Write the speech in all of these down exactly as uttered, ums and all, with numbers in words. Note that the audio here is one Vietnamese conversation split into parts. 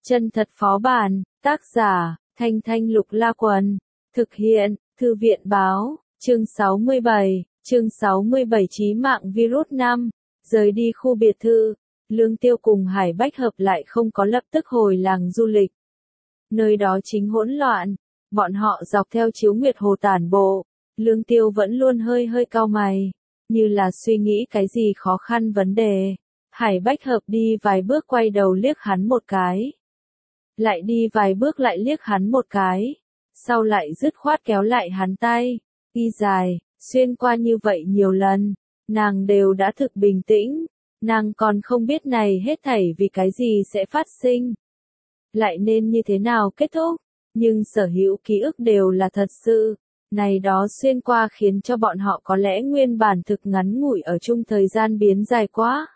Chân thật phó bản, tác giả, Thanh Thanh Lục La Quần, thực hiện, Thư viện báo, chương sáu mươi bảy, chương sáu mươi bảy chí mạng virus năm, rời đi khu biệt thự, Lương Tiêu cùng Hải Bách Hợp lại không có lập tức hồi làng du lịch. Nơi đó chính hỗn loạn, bọn họ dọc theo Chiếu Nguyệt Hồ tản bộ, Lương Tiêu vẫn luôn hơi hơi cau mày, như là suy nghĩ cái gì khó khăn vấn đề. Hải Bách Hợp đi vài bước quay đầu liếc hắn một cái. Lại đi vài bước lại liếc hắn một cái. Sau lại dứt khoát kéo lại hắn tay. Đi dài, xuyên qua như vậy nhiều lần. Nàng đều đã thực bình tĩnh. Nàng còn không biết này hết thảy vì cái gì sẽ phát sinh. Lại nên như thế nào kết thúc. Nhưng sở hữu ký ức đều là thật sự. Này đó xuyên qua khiến cho bọn họ có lẽ nguyên bản thực ngắn ngủi ở chung thời gian biến dài quá.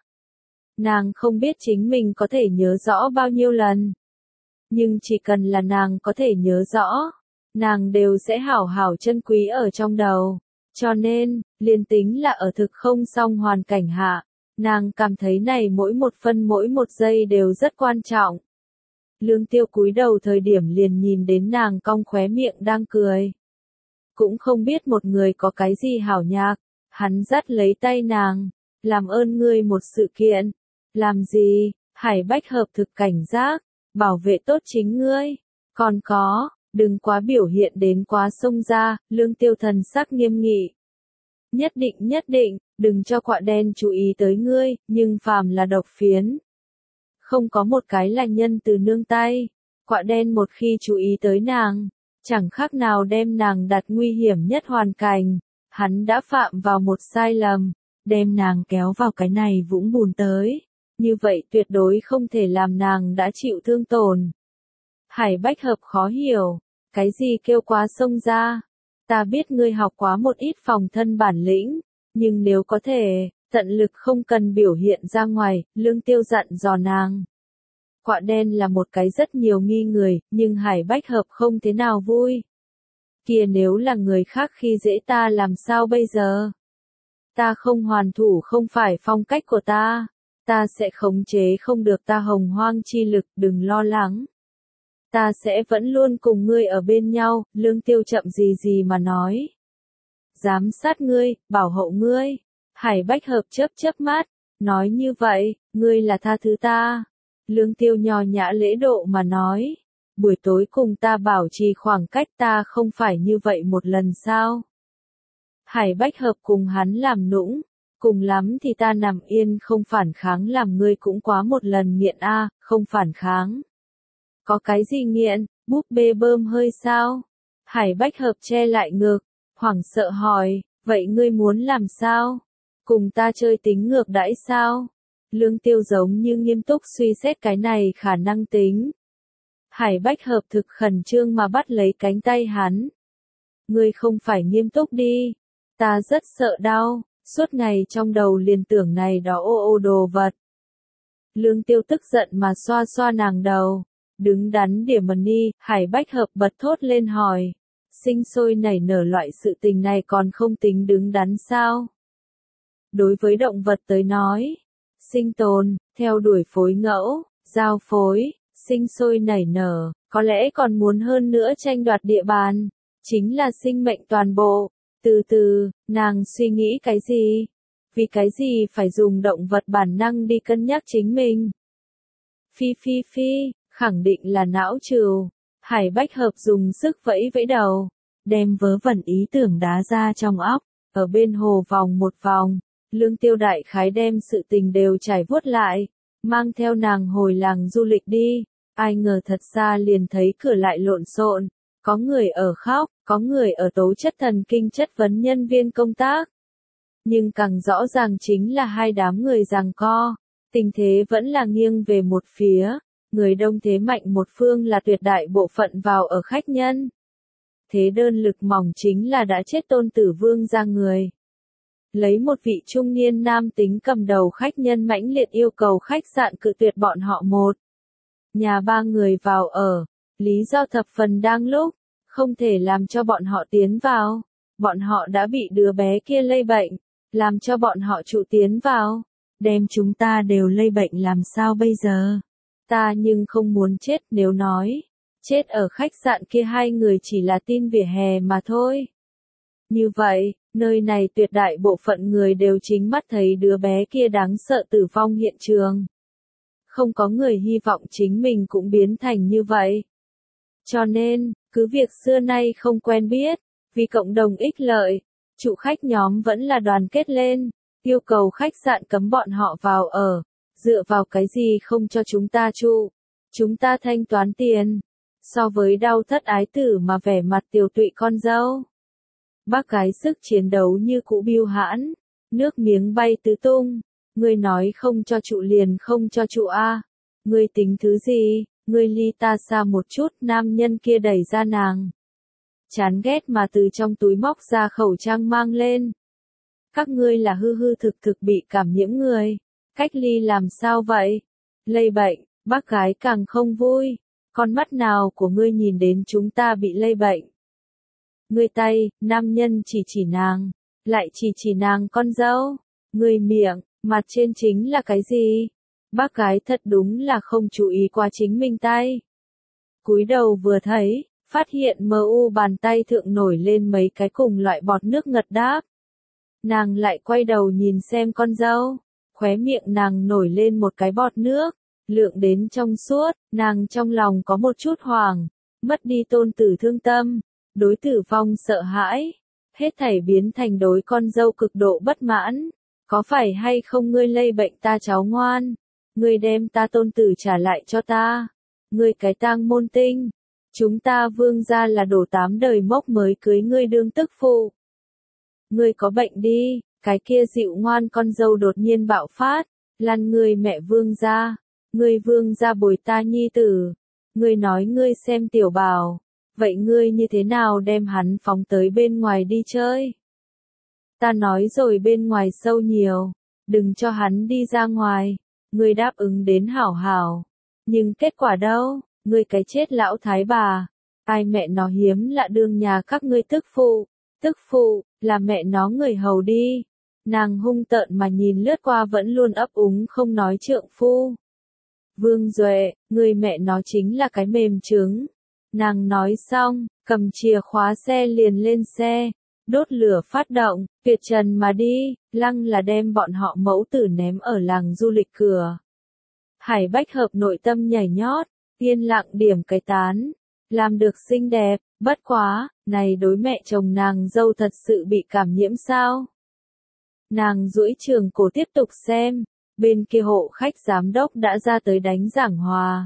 Nàng không biết chính mình có thể nhớ rõ bao nhiêu lần. Nhưng chỉ cần là nàng có thể nhớ rõ, nàng đều sẽ hảo hảo trân quý ở trong đầu. Cho nên, liên tính là ở thực không song hoàn cảnh hạ, nàng cảm thấy này mỗi một phân mỗi một giây đều rất quan trọng. Lương Tiêu cúi đầu thời điểm liền nhìn đến nàng cong khóe miệng đang cười. Cũng không biết một người có cái gì hảo nhạc, hắn dắt lấy tay nàng, làm ơn ngươi một sự kiện. Làm gì? Hải Bách Hợp thực cảnh giác, bảo vệ tốt chính ngươi. Còn có, đừng quá biểu hiện đến quá xông ra, Lương Tiêu thần sắc nghiêm nghị. Nhất định nhất định, đừng cho quạ đen chú ý tới ngươi, nhưng phàm là độc phiến. Không có một cái là nhân từ nương tay, quạ đen một khi chú ý tới nàng, chẳng khác nào đem nàng đặt nguy hiểm nhất hoàn cảnh. Hắn đã phạm vào một sai lầm, đem nàng kéo vào cái này vũng bùn tới. Như vậy tuyệt đối không thể làm nàng đã chịu thương tổn. Hải Bách Hợp khó hiểu, cái gì kêu quá xông ra. Ta biết ngươi học quá một ít phòng thân bản lĩnh, nhưng nếu có thể, tận lực không cần biểu hiện ra ngoài, Lương Tiêu dặn dò nàng. Quạ đen là một cái rất nhiều nghi người, nhưng Hải Bách Hợp không thế nào vui. Kìa nếu là người khác khi dễ ta làm sao bây giờ? Ta không hoàn thủ không phải phong cách của ta. Ta sẽ khống chế không được ta hồng hoang chi lực, đừng lo lắng. Ta sẽ vẫn luôn cùng ngươi ở bên nhau, Lương Tiêu chậm gì gì mà nói. Giám sát ngươi, bảo hộ ngươi. Hải Bách Hợp chớp chớp mắt, nói như vậy, ngươi là tha thứ ta. Lương Tiêu nho nhã lễ độ mà nói. Buổi tối cùng ta bảo trì khoảng cách ta không phải như vậy một lần sao? Hải Bách Hợp cùng hắn làm nũng. Cùng lắm thì ta nằm yên không phản kháng làm ngươi cũng quá một lần nghiện a, à, không phản kháng. Có cái gì nghiện, búp bê bơm hơi sao? Hải Bách Hợp che lại ngực, hoảng sợ hỏi, vậy ngươi muốn làm sao? Cùng ta chơi tính ngược đãi sao? Lương Tiêu giống như nghiêm túc suy xét cái này khả năng tính. Hải Bách Hợp thực khẩn trương mà bắt lấy cánh tay hắn. Ngươi không phải nghiêm túc đi, ta rất sợ đau. Suốt ngày trong đầu liền tưởng này đó ô ô đồ vật. Lương Tiêu tức giận mà xoa xoa nàng đầu. Đứng đắn điểm mần ni, Hải Bách Hợp bật thốt lên hỏi. Sinh sôi nảy nở loại sự tình này còn không tính đứng đắn sao? Đối với động vật tới nói, sinh tồn, theo đuổi phối ngẫu, giao phối, sinh sôi nảy nở, có lẽ còn muốn hơn nữa tranh đoạt địa bàn, chính là sinh mệnh toàn bộ. Từ từ, nàng suy nghĩ cái gì? Vì cái gì phải dùng động vật bản năng đi cân nhắc chính mình? Phi phi phi, khẳng định là não trừu. Hải Bách Hợp dùng sức vẫy vẫy đầu, đem vớ vẩn ý tưởng đá ra trong óc, ở bên hồ vòng một vòng. Lương Tiêu đại khái đem sự tình đều trải vuốt lại, mang theo nàng hồi làng du lịch đi. Ai ngờ thật xa liền thấy cửa lại lộn xộn. Có người ở khóc, có người ở tố chất thần kinh chất vấn nhân viên công tác. Nhưng càng rõ ràng chính là hai đám người giằng co. Tình thế vẫn là nghiêng về một phía. Người đông thế mạnh một phương là tuyệt đại bộ phận vào ở khách nhân. Thế đơn lực mỏng chính là đã chết Tôn Tử Vương ra người. Lấy một vị trung niên nam tính cầm đầu khách nhân mãnh liệt yêu cầu khách sạn cự tuyệt bọn họ một nhà ba người vào ở. Lý do thập phần đang lúc, không thể làm cho bọn họ tiến vào. Bọn họ đã bị đứa bé kia lây bệnh, làm cho bọn họ trụ tiến vào. Đem chúng ta đều lây bệnh làm sao bây giờ? Ta nhưng không muốn chết, nếu nói chết ở khách sạn kia hai người chỉ là tin vỉa hè mà thôi. Như vậy, nơi này tuyệt đại bộ phận người đều chính mắt thấy đứa bé kia đáng sợ tử vong hiện trường. Không có người hy vọng chính mình cũng biến thành như vậy. Cho nên, cứ việc xưa nay không quen biết, vì cộng đồng ích lợi, chủ khách nhóm vẫn là đoàn kết lên, yêu cầu khách sạn cấm bọn họ vào ở, dựa vào cái gì không cho chúng ta trụ, chúng ta thanh toán tiền. So với đau thất ái tử mà vẻ mặt tiều tụy con dâu, bác gái sức chiến đấu như cũ biêu hãn, nước miếng bay tứ tung. Ngươi nói không cho trụ liền không cho trụ a, ngươi tính thứ gì, ngươi ly ta xa một chút. Nam nhân kia đẩy ra nàng, chán ghét mà từ trong túi móc ra khẩu trang mang lên. Các ngươi là hư hư thực thực bị cảm nhiễm người, cách ly làm sao vậy? Lây bệnh, bác gái càng không vui, con mắt nào của ngươi nhìn đến chúng ta bị lây bệnh? Ngươi tay, nam nhân chỉ chỉ nàng, lại chỉ chỉ nàng con dâu, ngươi miệng, mặt trên chính là cái gì? Bác gái thật đúng là không chú ý qua chính mình tay. Cúi đầu vừa thấy, phát hiện mờ u bàn tay thượng nổi lên mấy cái cùng loại bọt nước ngật đáp. Nàng lại quay đầu nhìn xem con dâu, khóe miệng nàng nổi lên một cái bọt nước, lượng đến trong suốt, nàng trong lòng có một chút hoảng, mất đi tôn tử thương tâm, đối tử vong sợ hãi, hết thảy biến thành đối con dâu cực độ bất mãn. Có phải hay không ngươi lây bệnh ta cháu ngoan? Ngươi đem ta tôn tử trả lại cho ta. Ngươi cái tang môn tinh. Chúng ta Vương gia là đổ tám đời mốc mới cưới ngươi đương tức phụ. Ngươi có bệnh đi, cái kia dịu ngoan con dâu đột nhiên bạo phát. Lăn ngươi mẹ Vương gia. Ngươi Vương gia bồi ta nhi tử. Ngươi nói ngươi xem tiểu bảo. Vậy ngươi như thế nào đem hắn phóng tới bên ngoài đi chơi? Ta nói rồi bên ngoài sâu nhiều, đừng cho hắn đi ra ngoài. Ngươi đáp ứng đến hảo hảo. Nhưng kết quả đâu, ngươi cái chết lão thái bà. Ai mẹ nó hiếm lạ đương nhà các ngươi tức phụ. Tức phụ, là mẹ nó người hầu đi. Nàng hung tợn mà nhìn lướt qua vẫn luôn ấp úng không nói trượng phu. Vương Duệ, người mẹ nó chính là cái mềm trứng. Nàng nói xong, cầm chìa khóa xe liền lên xe, đốt lửa phát động, tuyệt trần mà đi, lăng là đem bọn họ mẫu tử ném ở làng du lịch cửa. Hải Bách Hợp nội tâm nhảy nhót, yên lặng điểm cái tán, làm được xinh đẹp, bất quá, này đối mẹ chồng nàng dâu thật sự bị cảm nhiễm sao? Nàng duỗi trường cổ tiếp tục xem, bên kia hộ khách giám đốc đã ra tới đánh giảng hòa.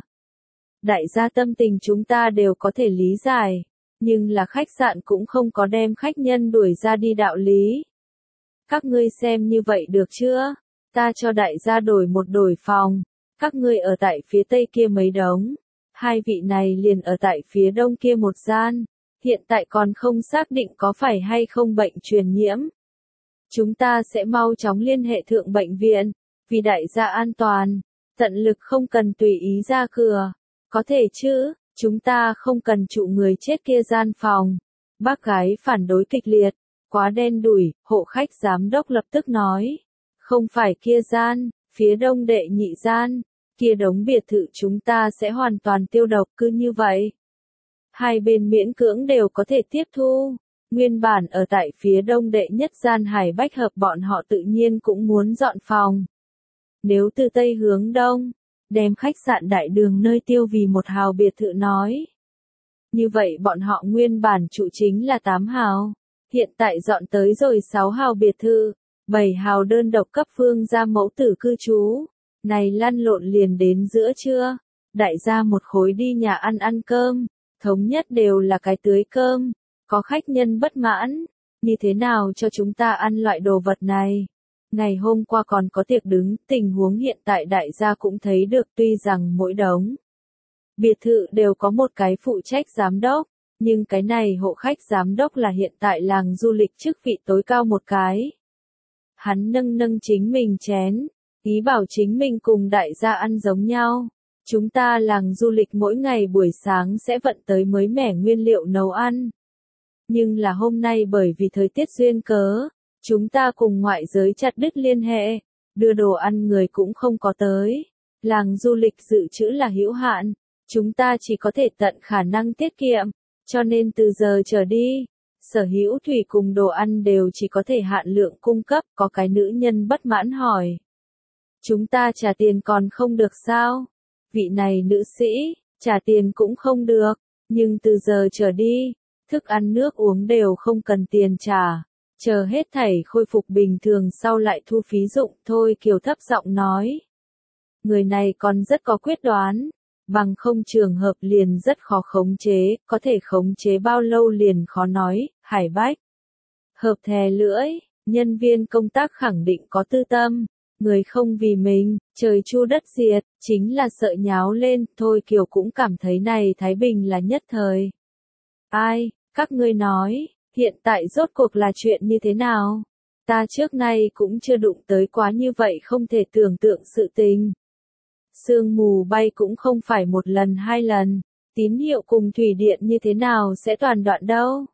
Đại gia tâm tình chúng ta đều có thể lý giải, nhưng là khách sạn cũng không có đem khách nhân đuổi ra đi đạo lý. Các ngươi xem như vậy được chưa? Ta cho đại gia đổi một đổi phòng, các ngươi ở tại phía tây kia mấy đống, hai vị này liền ở tại phía đông kia một gian, hiện tại còn không xác định có phải hay không bệnh truyền nhiễm. Chúng ta sẽ mau chóng liên hệ thượng bệnh viện, vì đại gia an toàn, tận lực không cần tùy ý ra cửa. Có thể chứ, chúng ta không cần trụ người chết kia gian phòng. Bác gái phản đối kịch liệt, quá đen đủi, hộ khách giám đốc lập tức nói. Không phải kia gian, phía đông đệ nhị gian, kia đống biệt thự chúng ta sẽ hoàn toàn tiêu độc cứ như vậy. Hai bên miễn cưỡng đều có thể tiếp thu. Nguyên bản ở tại phía đông đệ nhất gian Hải Bách Hợp bọn họ tự nhiên cũng muốn dọn phòng. Nếu từ tây hướng đông, đem khách sạn đại đường nơi tiêu vì một hào biệt thự nói. Như vậy bọn họ nguyên bản trụ chính là tám hào, hiện tại dọn tới rồi sáu hào biệt thự, bảy hào đơn độc cấp Vương gia mẫu tử cư trú. Này lăn lộn liền đến giữa trưa, đại gia một khối đi nhà ăn ăn cơm, thống nhất đều là cái tưới cơm, có khách nhân bất mãn, như thế nào cho chúng ta ăn loại đồ vật này? Ngày hôm qua còn có tiệc đứng, tình huống hiện tại đại gia cũng thấy được, tuy rằng mỗi đống biệt thự đều có một cái phụ trách giám đốc, nhưng cái này hộ khách giám đốc là hiện tại làng du lịch chức vị tối cao một cái. Hắn nâng nâng chính mình chén, ý bảo chính mình cùng đại gia ăn giống nhau. Chúng ta làng du lịch mỗi ngày buổi sáng sẽ vận tới mới mẻ nguyên liệu nấu ăn. Nhưng là hôm nay bởi vì thời tiết duyên cớ, chúng ta cùng ngoại giới chặt đứt liên hệ, đưa đồ ăn người cũng không có tới. Làng du lịch dự trữ là hữu hạn, chúng ta chỉ có thể tận khả năng tiết kiệm, cho nên từ giờ trở đi, sở hữu thủy cùng đồ ăn đều chỉ có thể hạn lượng cung cấp. Có cái nữ nhân bất mãn hỏi. Chúng ta trả tiền còn không được sao? Vị này nữ sĩ, trả tiền cũng không được, nhưng từ giờ trở đi, thức ăn nước uống đều không cần tiền trả. Chờ hết thảy khôi phục bình thường sau lại thu phí dụng thôi. Kiều thấp giọng nói. Người này còn rất có quyết đoán, bằng không trường hợp liền rất khó khống chế, có thể khống chế bao lâu liền khó nói. Hải Bách hợp thè lưỡi, nhân viên công tác khẳng định có tư tâm, người không vì mình, trời chu đất diệt, chính là sợ nháo lên. Thôi Kiều cũng cảm thấy này Thái Bình là nhất thời. Ai, các ngươi nói, hiện tại rốt cuộc là chuyện như thế nào? Ta trước nay cũng chưa đụng tới quá như vậy không thể tưởng tượng sự tình. Sương mù bay cũng không phải một lần hai lần, tín hiệu cùng thủy điện như thế nào sẽ toàn đoạn đâu.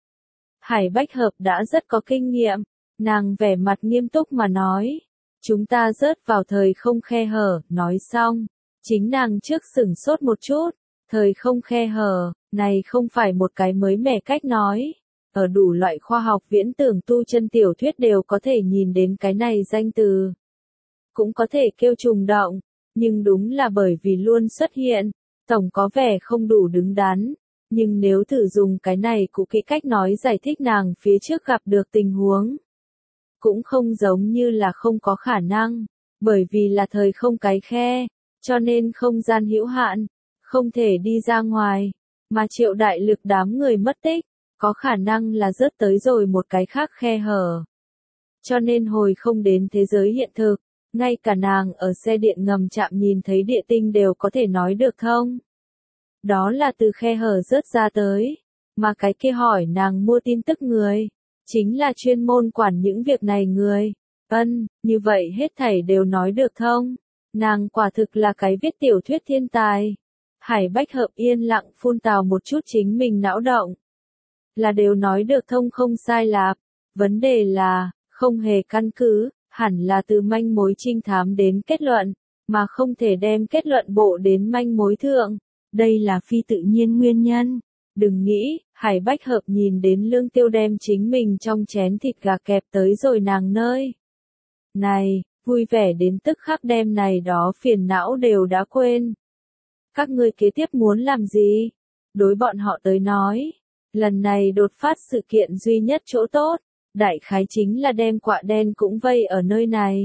Hải Bách Hợp đã rất có kinh nghiệm, nàng vẻ mặt nghiêm túc mà nói. Chúng ta rớt vào thời không khe hở, nói xong. Chính nàng trước sửng sốt một chút, thời không khe hở, này không phải một cái mới mẻ cách nói. Ở đủ loại khoa học viễn tưởng tu chân tiểu thuyết đều có thể nhìn đến cái này danh từ. Cũng có thể kêu trùng động, nhưng đúng là bởi vì luôn xuất hiện, tổng có vẻ không đủ đứng đắn. Nhưng nếu thử dùng cái này cụ kỹ cách nói giải thích nàng phía trước gặp được tình huống, cũng không giống như là không có khả năng, bởi vì là thời không cái khe, cho nên không gian hữu hạn, không thể đi ra ngoài, mà Triệu Đại Lực đám người mất tích, có khả năng là rớt tới rồi một cái khác khe hở. Cho nên hồi không đến thế giới hiện thực, ngay cả nàng ở xe điện ngầm chạm nhìn thấy địa tinh đều có thể nói được thông. Đó là từ khe hở rớt ra tới, mà cái kia hỏi nàng mua tin tức người, chính là chuyên môn quản những việc này người. Ân, như vậy hết thảy đều nói được thông. Nàng quả thực là cái viết tiểu thuyết thiên tài. Hải Bách Hợp yên lặng phun tào một chút chính mình não động. Là đều nói được thông không sai lạp. Vấn đề là, không hề căn cứ, hẳn là từ manh mối trinh thám đến kết luận, mà không thể đem kết luận bộ đến manh mối thượng. Đây là phi tự nhiên nguyên nhân. Đừng nghĩ, Hải Bách Hợp nhìn đến Lương Tiêu đem chính mình trong chén thịt gà kẹp tới rồi nàng nơi. Này, vui vẻ đến tức khắc đem này đó phiền não đều đã quên. Các ngươi kế tiếp muốn làm gì? Đối bọn họ tới nói, lần này đột phát sự kiện duy nhất chỗ tốt, đại khái chính là đem quạ đen cũng vây ở nơi này.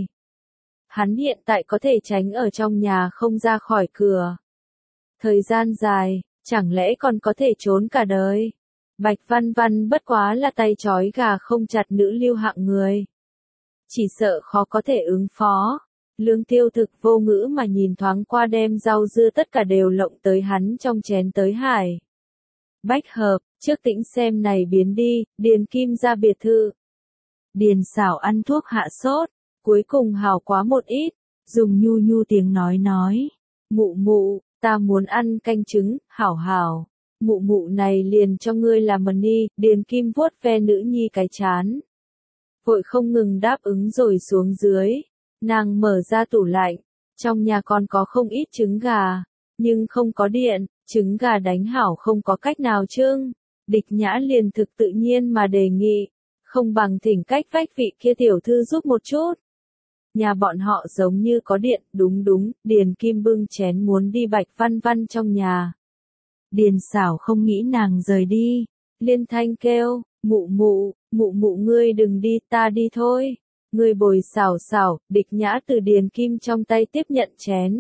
Hắn hiện tại có thể tránh ở trong nhà không ra khỏi cửa. Thời gian dài, chẳng lẽ còn có thể trốn cả đời? Bạch Văn Văn bất quá là tay trói gà không chặt nữ lưu hạng người. Chỉ sợ khó có thể ứng phó. Lương Tiêu thực vô ngữ mà nhìn thoáng qua đem rau dưa tất cả đều lộng tới hắn trong chén tới Hải Bách Hợp, trước tĩnh xem này biến đi, Điền Kim ra biệt thự. Điền Xảo ăn thuốc hạ sốt, cuối cùng hào quá một ít, dùng nhu nhu tiếng nói nói. Mụ mụ, ta muốn ăn canh trứng, hảo hảo. Mụ mụ này liền cho ngươi làm mần ni. Điền Kim vuốt ve nữ nhi cái chán. Vội không ngừng đáp ứng rồi xuống dưới. Nàng mở ra tủ lạnh. Trong nhà còn có không ít trứng gà. Nhưng không có điện, trứng gà đánh hảo không có cách nào trưng. Địch Nhã liền thực tự nhiên mà đề nghị. Không bằng thỉnh cách vách vị kia tiểu thư giúp một chút. Nhà bọn họ giống như có điện, đúng đúng, Điền Kim bưng chén muốn đi Bạch Văn Văn trong nhà. Điền Xảo không nghĩ nàng rời đi, liên thanh kêu, mụ mụ, mụ mụ ngươi đừng đi, ta đi thôi. Ngươi bồi Xảo Xảo, Địch Nhã từ Điền Kim trong tay tiếp nhận chén.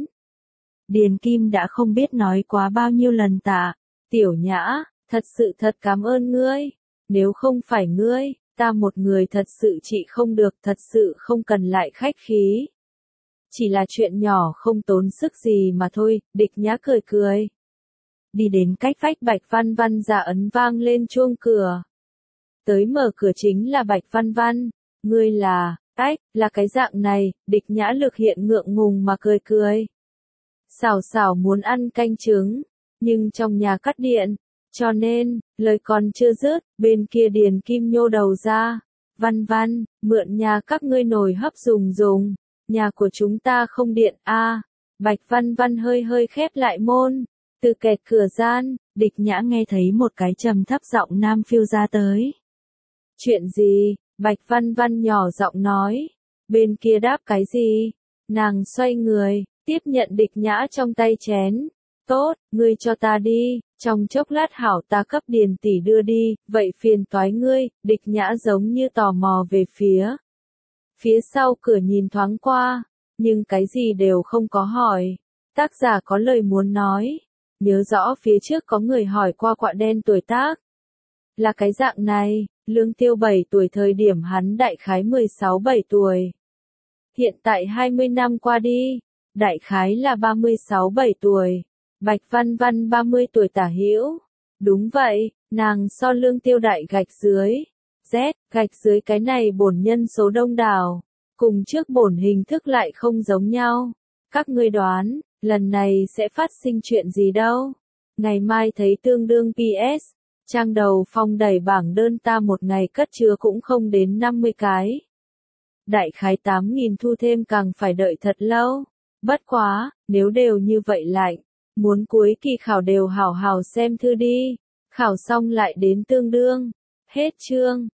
Điền Kim đã không biết nói quá bao nhiêu lần tạ, Tiểu Nhã, thật sự thật cảm ơn ngươi, nếu không phải ngươi, ta một người thật sự trị không được, thật sự không cần lại khách khí. Chỉ là chuyện nhỏ không tốn sức gì mà thôi. Địch Nhã cười cười. Đi đến cách vách Bạch Văn Văn ra ấn vang lên chuông cửa. Tới mở cửa chính là Bạch Văn Văn. Ngươi là, ách, là cái dạng này. Địch Nhã lực hiện ngượng ngùng mà cười cười. Xảo Xảo muốn ăn canh trứng, nhưng trong nhà cắt điện. Cho nên, lời còn chưa dứt, bên kia Điền Kim nhô đầu ra. Văn Văn, mượn nhà các ngươi nồi hấp dùng dùng. Nhà của chúng ta không điện a. Bạch Văn Văn hơi hơi khép lại môn. Từ kẹt cửa gian, Địch Nhã nghe thấy một cái trầm thấp giọng nam phiêu ra tới. Chuyện gì? Bạch Văn Văn nhỏ giọng nói. Bên kia đáp cái gì? Nàng xoay người, tiếp nhận Địch Nhã trong tay chén. Tốt, ngươi cho ta đi, trong chốc lát hảo ta cấp Điền tỷ đưa đi, vậy phiền toái ngươi. Địch Nhã giống như tò mò về phía. Phía sau cửa nhìn thoáng qua, nhưng cái gì đều không có hỏi. Tác giả có lời muốn nói. Nhớ rõ phía trước có người hỏi qua quạ đen tuổi tác. Là cái dạng này, Lương Tiêu bảy tuổi thời điểm hắn đại khái mười sáu bảy tuổi. Hiện tại hai mươi năm qua đi, đại khái là ba mươi sáu bảy tuổi. Bạch Văn Văn ba mươi tuổi tả hữu. Đúng vậy, nàng so Lương Tiêu đại gạch dưới. Z, gạch dưới cái này bổn nhân số đông đảo. Cùng trước bổn hình thức lại không giống nhau. Các ngươi đoán, lần này sẽ phát sinh chuyện gì đâu? Ngày mai thấy tương đương pê ét. Trang đầu phong đẩy bảng đơn ta một ngày cất chứa cũng không đến năm mươi cái. Đại khái tám nghìn thu thêm càng phải đợi thật lâu. Bất quá, nếu đều như vậy lại, muốn cuối kỳ khảo đều hảo hảo xem thư đi. Khảo xong lại đến tương đương. Hết chương.